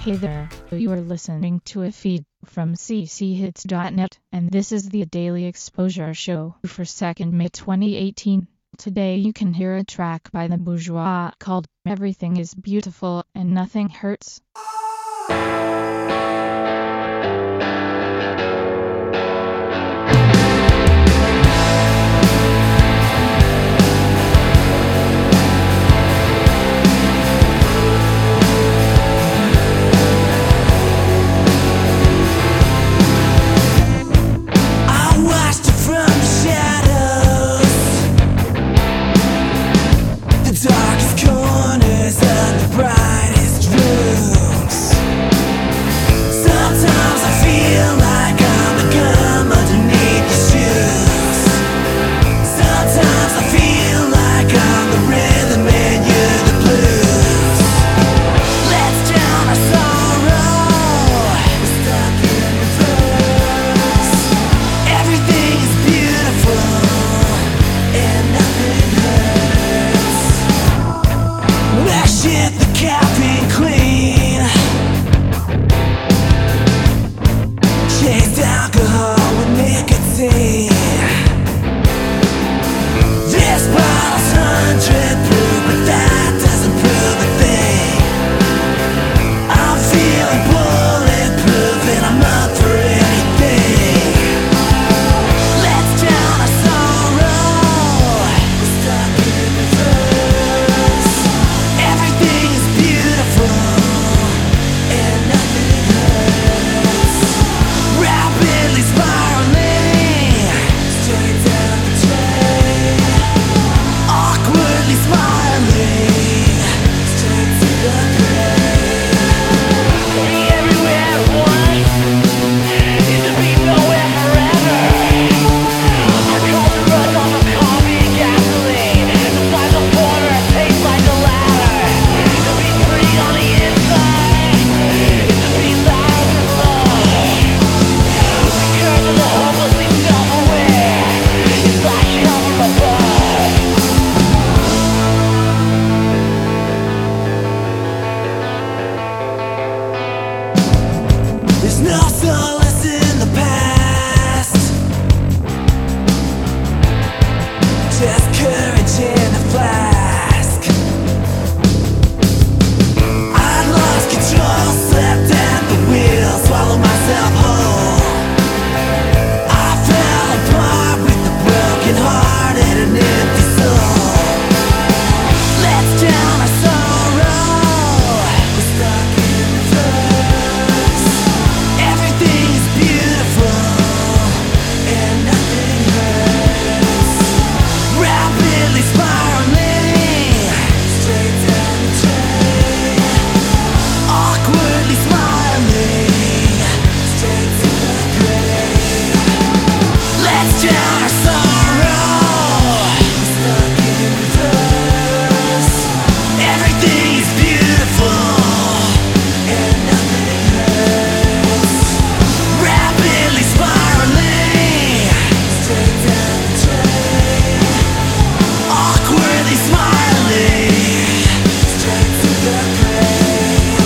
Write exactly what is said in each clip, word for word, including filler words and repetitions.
Hey there, you are listening to a feed from c c hits dot net, and this is the Daily Exposure Show for second May twenty eighteen. Today you can hear a track by The Bourgeois called Everything is Beautiful and Nothing Hurts. Darkest corners and the brightest rooms. Sometimes I feel like I'm a gum underneath the shoes. Sometimes I feel like I'm the rhythm and you're the blues. Let's drown our sorrow. We're stuck in reverse. Everything is beautiful and nothing hurts. Wash it, the caffeine clean. Chased alcohol with nicotine. This bottle's hundred proof, but that doesn't prove a thing. I'm feeling bulletproof and I'm up for anything. Let's drown our sorrow. We're stuck in reverse. Everything is beautiful and nothing hurts. Rapidly spiraling straight down the drain. Awkwardly smiling straight to the grave. Be everywhere at once is to be nowhere forever. I call the rush on the coffee and gasoline. The size of water tastes like a ladder. To be free on the inside is to be loud and low. The curse of the hopelessly self-aware is like hell from above. There's no solace in the past, just courage in a flask. I lost control, slept at the wheel, swallowed myself whole. I fell apart with a broken heart and an empty soul. Let's drown our sorrow. We're stuck in reverse. Everything is beautiful and nothing hurts. Rapidly spiraling straight down the drain. Awkwardly smiling straight to the grave. Let's drown our sorrow. We're stuck in reverse. Everything is beautiful and nothing hurts. Rapidly spiraling straight down the drain. Awkwardly smiling straight to the grave.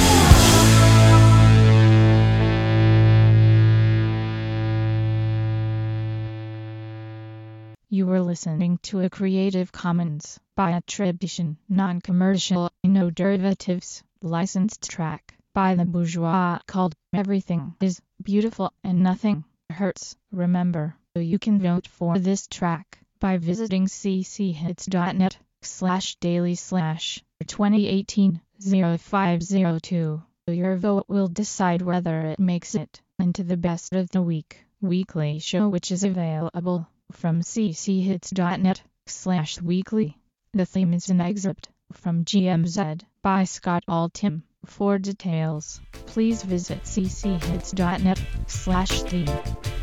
You were listening to a Creative Commons by attribution, non-commercial, no derivatives, licensed track by The Bourgeois called Everything is Beautiful and Nothing Hurts. Remember, you can vote for this track by visiting c c hits dot net slash daily slash twenty eighteen oh five oh two. Your vote will decide whether it makes it into the Best of the Week weekly show, which is available from c c hits dot net slash weekly. The theme is an excerpt from G M Z by Scott Altham. For details, please visit c c hits dot net slash theme.